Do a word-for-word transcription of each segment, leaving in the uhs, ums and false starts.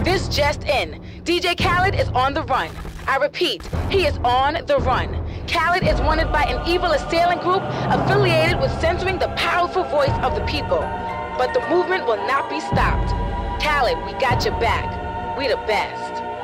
This just in. D J Khaled is on the run. I repeat, he is on the run. Khaled is wanted by an evil assailant group affiliated with censoring the powerful voice of the people. But the movement will not be stopped. Khaled, we got your back. We the best.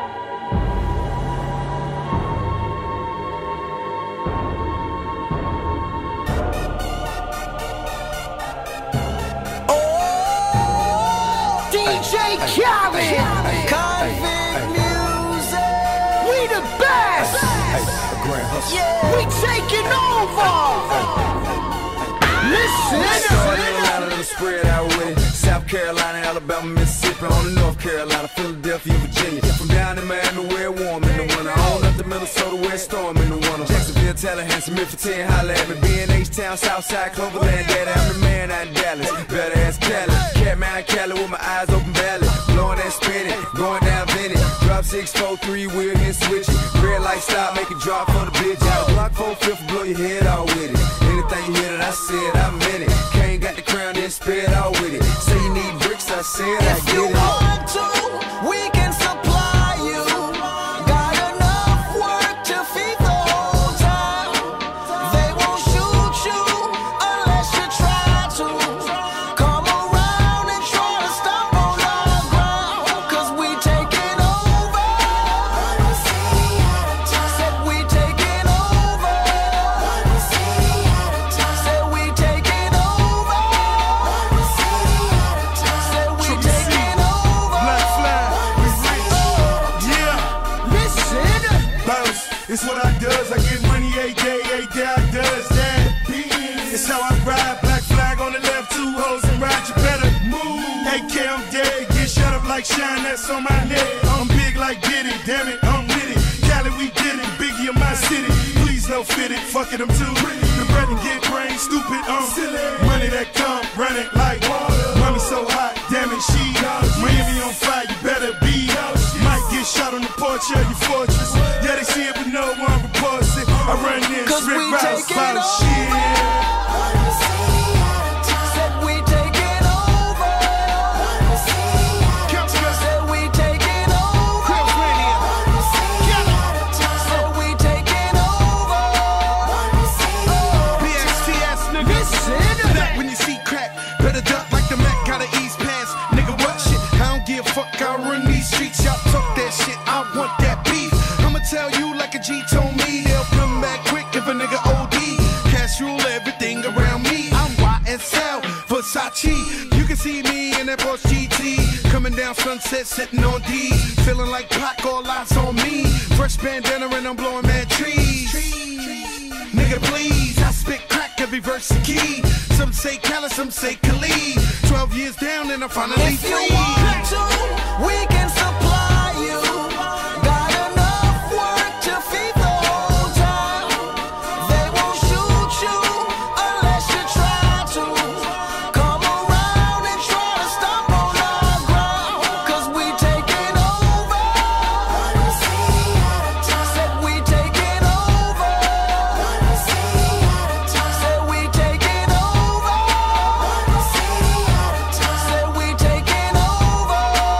D J Khaled, Convict Music, we the best. Yeah. We taking over. Listen, Listen. Spread out with it. South Carolina, Alabama, Mississippi, on the North Carolina, Philadelphia, Virginia. From down in Miami, where it warm in the winter. On up to Minnesota, where it storm in the winter. Jacksonville, Tallahassee, Memphis, ten, holla at me. B and H Town, Southside, Cloverland, Daddy, I'm the man out in Dallas. Better ass Cali. Catman, Cali with my eyes open valley. Blowing and spinning, going down Vinny. Drop six, four, three, wheel and switch it. Red light stop, make it drop for the bitch. Out of block four, fifth, blow your head out with it. Anything you hear that I said, I meant it. Kane got the crown, then spread out with it. Say you need bricks, I said I if get you it. want to, we can supply you. Got enough work to feed the whole town. They won't shoot you unless you try to. Come around and try to stop on our ground, cause we taking over. Said we taking over. Said we taking over. Said we taking over. Black flag, we rich. Yeah, Listen. bounce. It's what I does. I get money every day, every day I does that. It's how I ride. Black flag on the left, two hoes and ride. You better move. A K, I'm dead. Get shut up like Shine, that's on my neck. I'm big like Diddy, damn it, I'm with it. Cali, we did it. Biggie in my city. Please no fit it. Fuck it, I'm too. The bread and get brain stupid. Um, money that come, run it like water. Mommy so hot, damn it, she. Miami on fire, you better be. Might get shot on the porch of your fortress. Yeah, they see it, but no one reports it. I run in, Cause Rick we Rouse, taking about over. shit. Said we taking over. Said we taking over. Said we taking over. B X T S, nigga. Listen. That when you see crack, better duck like the Mac, gotta ease past. Nigga, what shit? I don't give a fuck, I run these streets. Y'all talk that shit, I want that beef. I'ma tell you like a G told me, they'll come back quick if a nigga O D. Cash rule everything around me. I'm Y S L, Versace. You can see me in that Porsche G T. Coming down Sunset, sitting on D. Feeling like Pac, all eyes on me. Fresh bandana and I'm blowing mad trees. Nigga, please, I spit crack every verse a key. Some say Khaled, some say Khalid. Twelve years down and I'm finally If you free. want to, we can supply you. Got enough work to feed the whole town. They won't shoot you unless you try to. Come around and try to stop on our ground, cause we taking over. Said we taking over. Said we taking over. Said we taking over.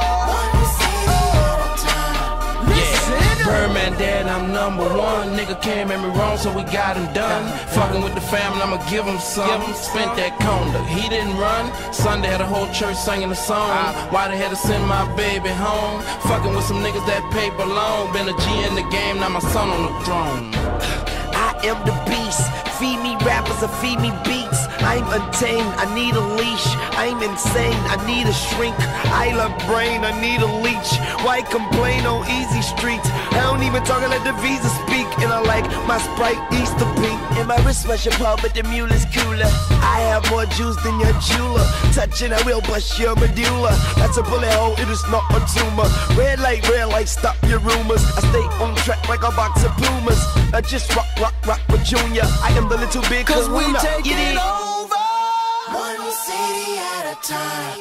Listen. Birdman dead, I'm number one. Nigga can't make me wrong, so we got him done. Fucking with the family, I'ma give him some. Spent that conda, he didn't run. Sunday had a whole church singing a song. Why they had to send my baby home? Fucking with some niggas that paper long. Been a G in the game, now my son on the throne. I am the beast. Feed me rappers or feed me beats. I'm untamed, I need a leash. I'm insane, I need a shrink. I love brain, I need a leech. Why complain on easy streets? I don't even talk, I let the visa speak. And I like my Sprite Easter pink. And my wrist special pub, but the mule is cooler. I have more juice than your jeweler. Touching, I will bust your medulla. That's a bullet hole, it is not a tumor. Red light, red light, stop your rumors. I stay on track like a box of Pumas. I just rock, rock, rock with Junior. I am the little big Cause we kahuna. taking Get it? over. One city at a time.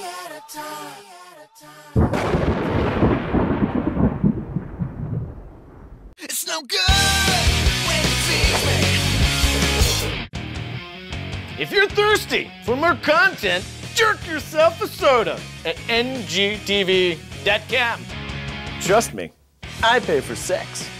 It's no good when you tease me. If you're thirsty for more content, jerk yourself a soda at N G T V dot com. Trust me, I pay for sex.